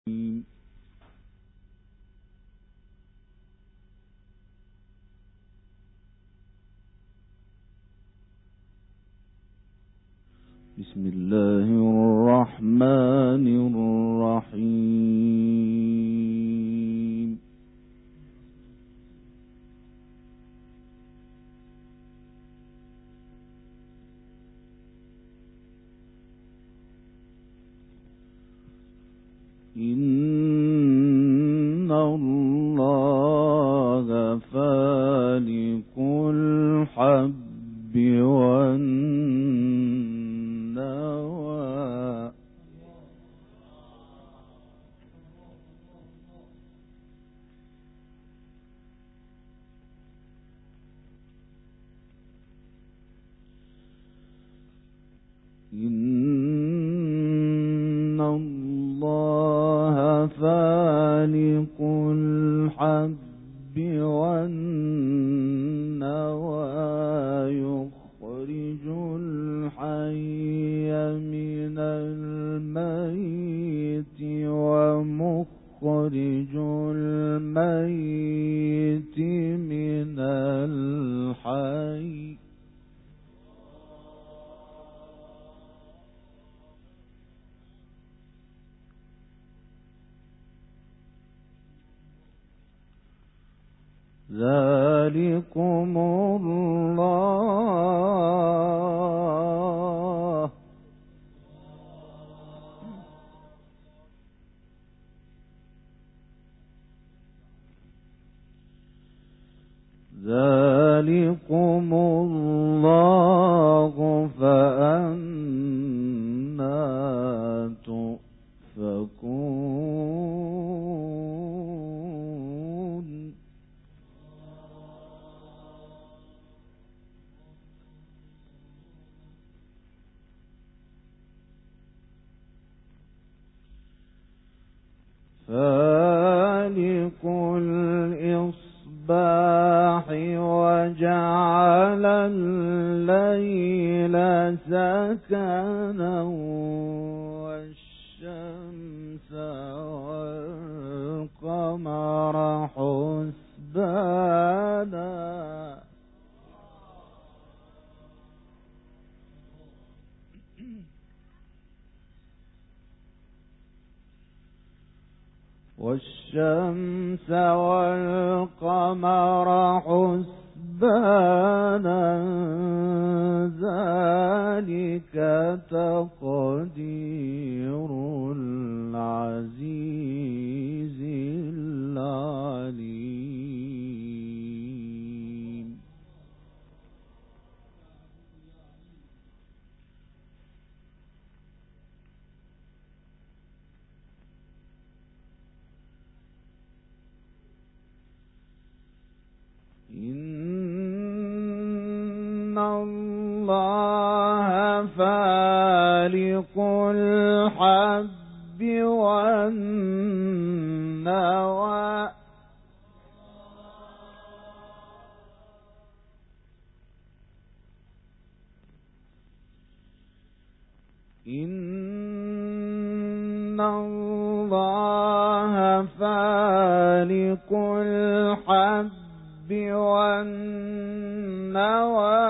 بسم الله الرحمن الرحيم. إن الله فالق الحب والنوى إن الله فالق الحب والنوى يخرج الحي من الميت ومخرج الميت من الحي ذلكم الله فأنى تؤفكون فالق الإصباح وجعل الليل سكنا والشمس والقمر حسبانا والشمس والقمر حسبانا ذلك تقدير العزيز العليم. إن الله فالق الحب والنوى إن الله فالق الحب والنوى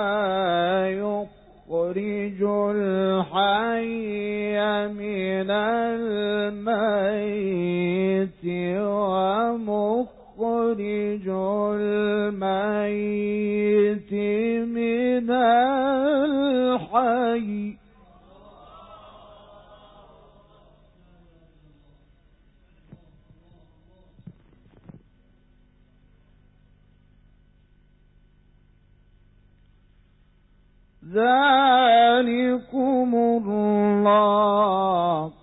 يخرج الحي من الميت ومخرج الميت من الحي ذلكم الله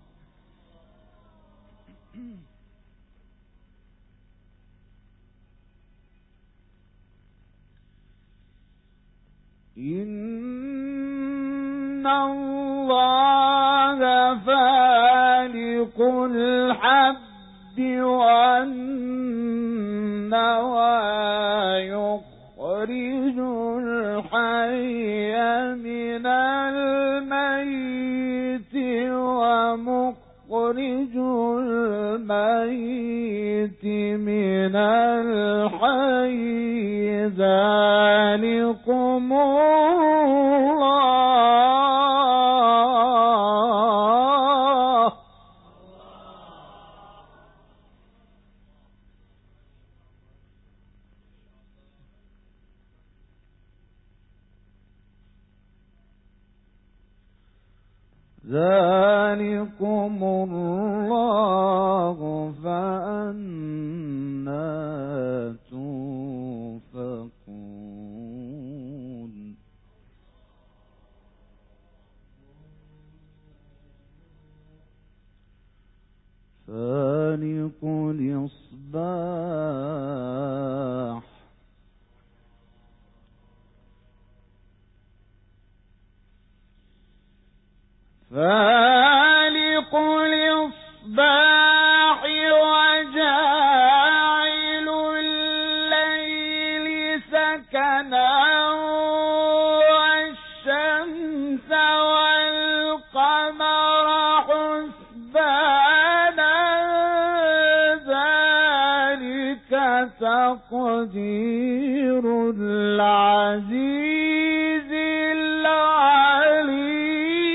إن الله فالق الحب والنوى يخرج الحي من الميت ومخرج يخرج الميت من الحي ذلكم الله. ذلكم الله فأنى توفكون. فالق الإصباح فالق الإصباح وجاعل الليل سكنا والشمس والقمر حسبانا ذلك تقدير العزيز العليم.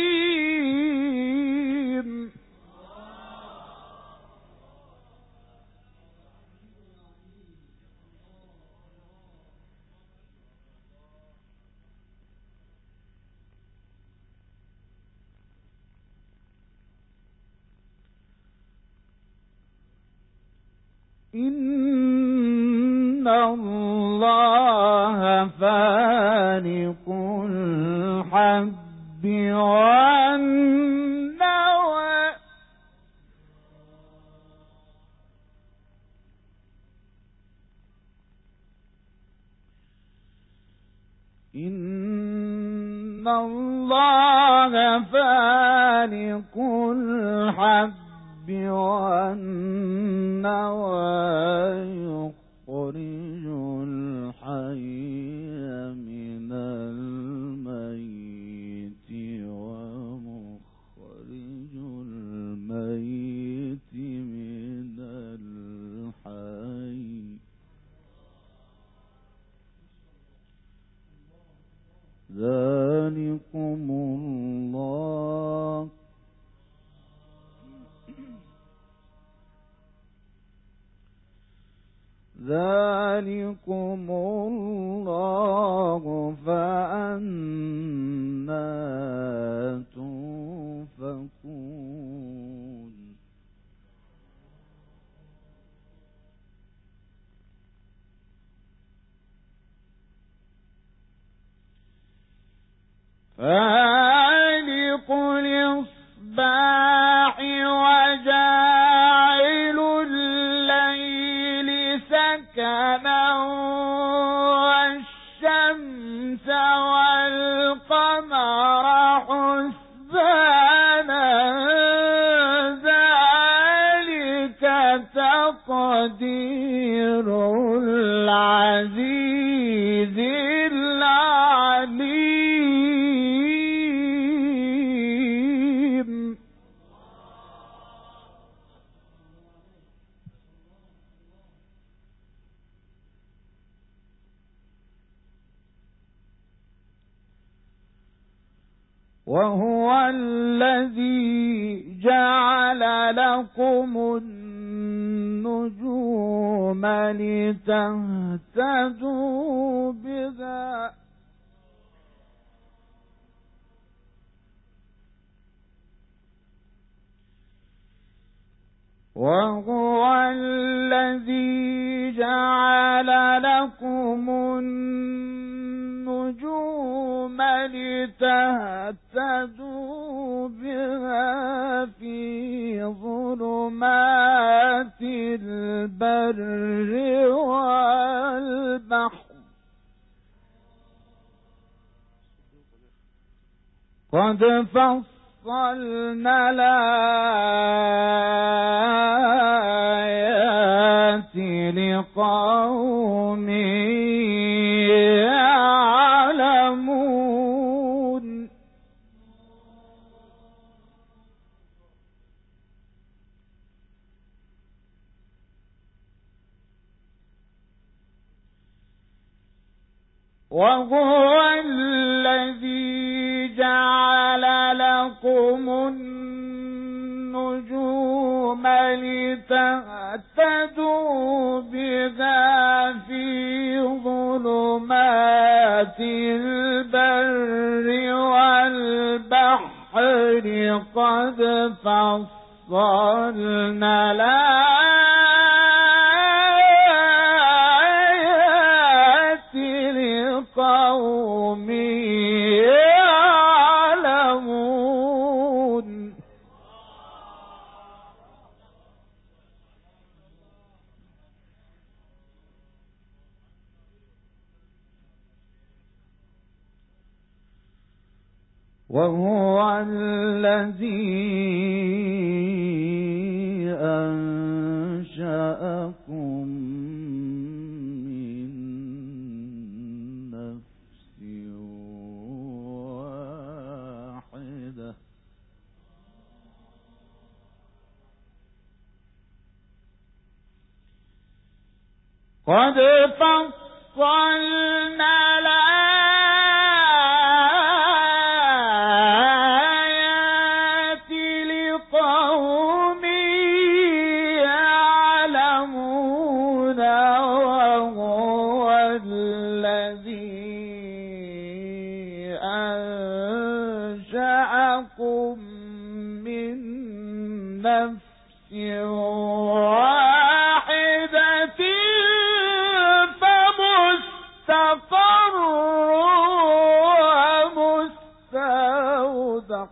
إن الله فالق الحب والنوى إن الله فالق الحب والنوى يخرج الحي من الميت ومخرج الميت من الحي ذلكم الله ذلكم الله فأنى توفكون. فالق الإصباح وجاعل الليل سكنا والشمس والقمر حسبانا ذلك تقدير العزيز العليم. وهو الذي جعل لكم النجوم لتهتدوا بها وهو الذي جعل لكم النجوم لتهتدوا بها في ظلمات البر والبحر قد فصلنا الآيات لقوم يعلمون. وهو الذي جعل لكم النجوم لتهتدوا بها في ظلمات البر والبحر قد فصلنا الآيات لقوم يعلمون. وهو الذي أنشأكم من نفس واحدة قد فصلنا الآيات لقوم يعلمون. وهو الذي أنشأكم من نفس واحدة فمستقر ومستودع.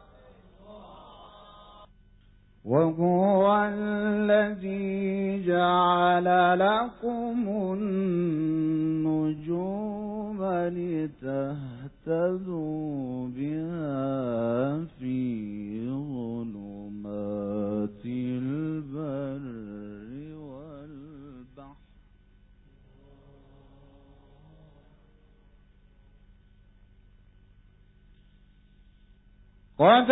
وهو الذي جعل لكم النجوم لتهتدوا بها في ظلمات البر والبحر قد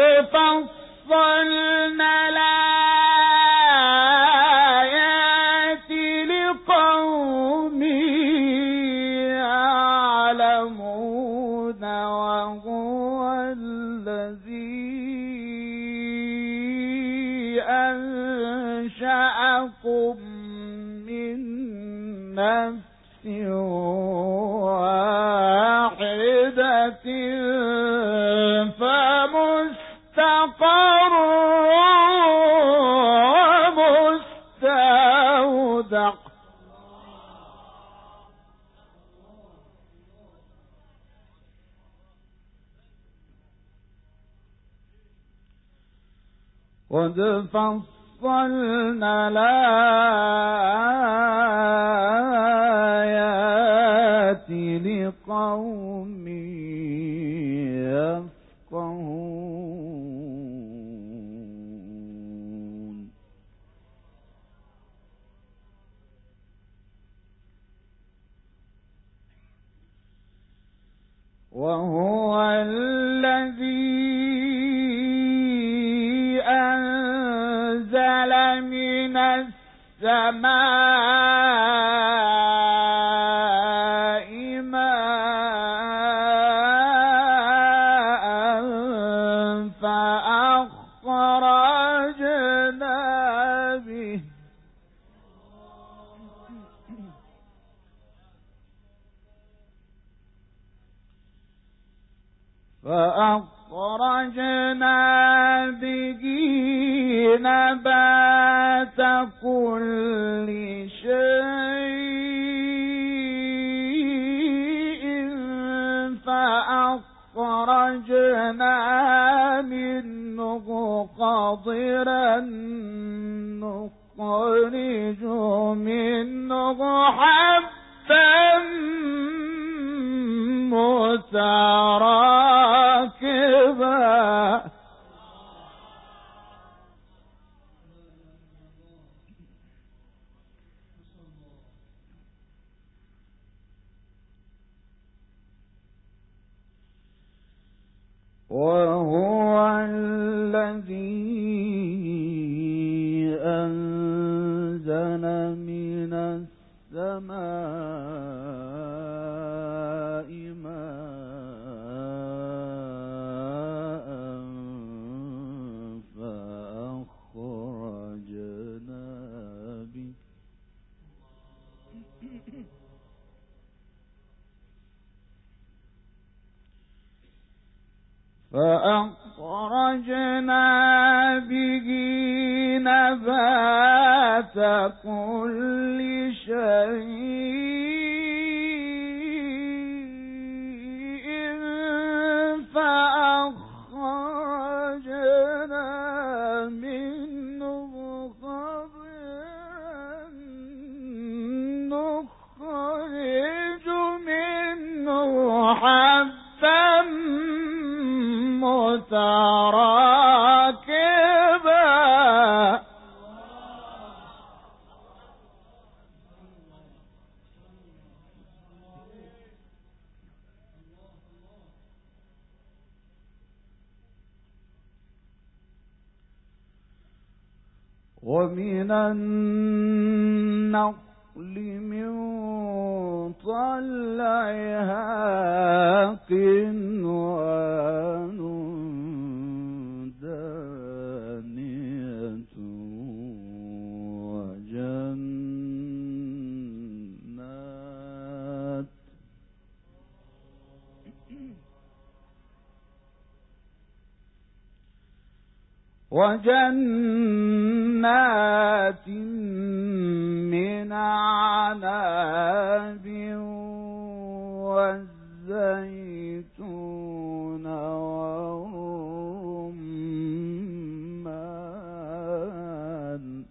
فصلنا الآيات لقوم يعلمون. وهو الذي أنشأكم من نفس واحدة فمستقر ومستودع. قد فصلنا الآيات لقوم يفقهون. وهو الذي أنزل من السماء ماء فأخرجنا به نبات كل شيء فأخرجنا منه خضرا نخرج منه حبا متراكبا وهو الذي أنزل من السماء كل شيء فأخرجنا منه خضرا نخرج منه حبا متراكبا ومن النخل من طلعها قنوان دانية وجنات من أعناب والزيتون والرمان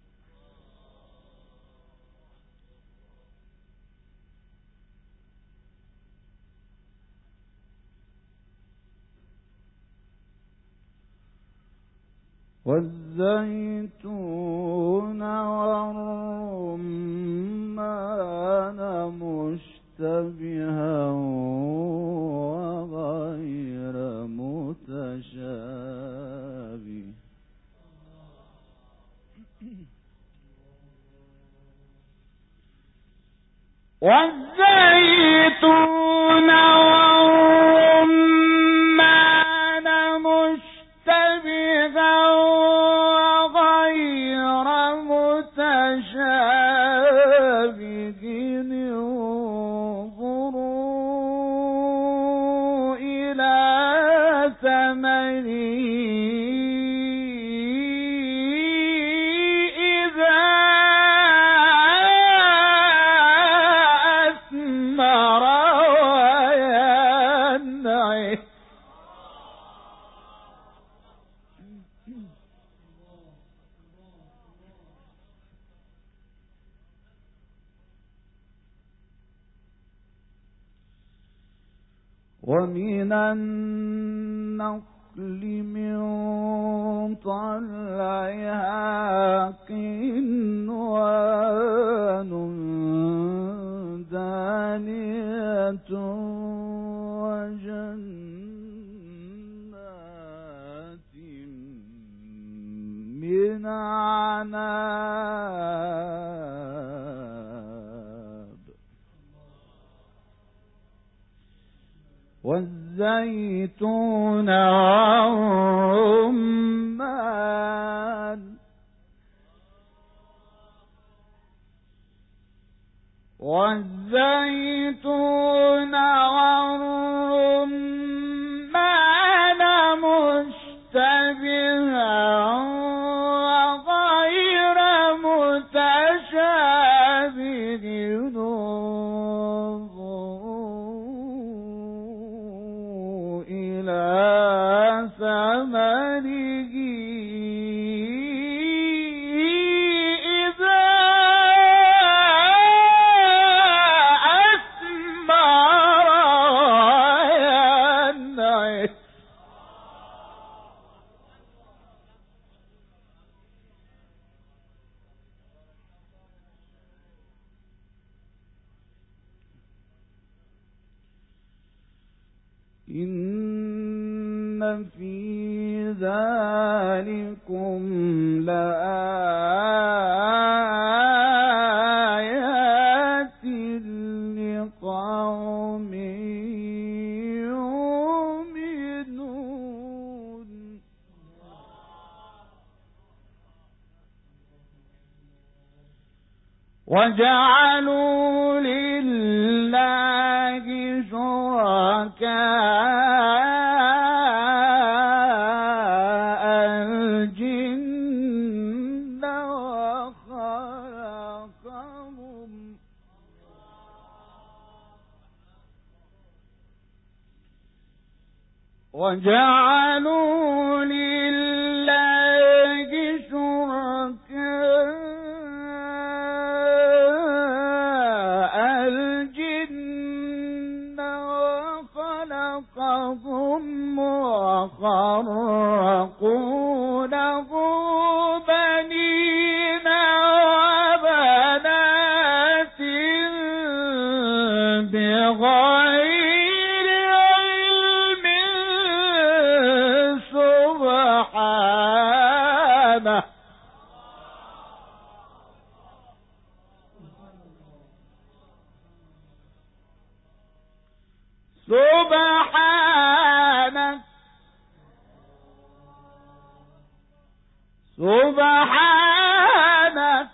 والرمان مشتبها وغير متشابه والزيتون والرمان مشتبها وغير متشابه انظروا إلى ثمره إذا أثمر وينعه ومن النخل من طلعها قنوان دانية وجنات من أعناب والزيتون والرمان والزيتون والرمان مشتبها وغير متشابه انظروا إلى ثمره إذا أثمر وينعه إن في ذلكم لآيات لقوم يؤمنون وجعلوا لله شركاء الجن خلقهم وجعلوا لله شركاء الجن وخلقهم وخرقوا له بنين وبنات بغير علم سبحانه سبحانك سبحانك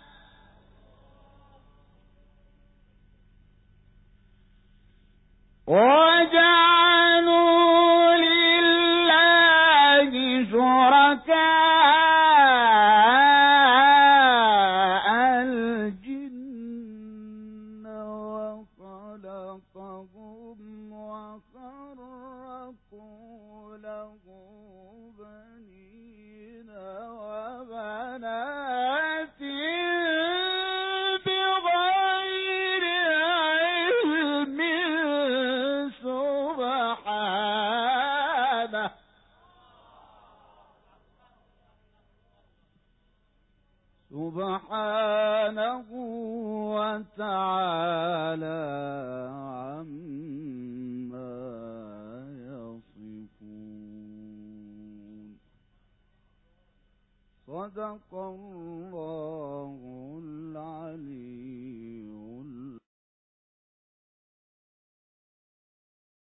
وجعلوا لله شركاء الجن وخلقهم وخرقوا له بنين وبنات بغير علم سبحانه سبحانه وتعالى عما يصفون. صدق الله العليم.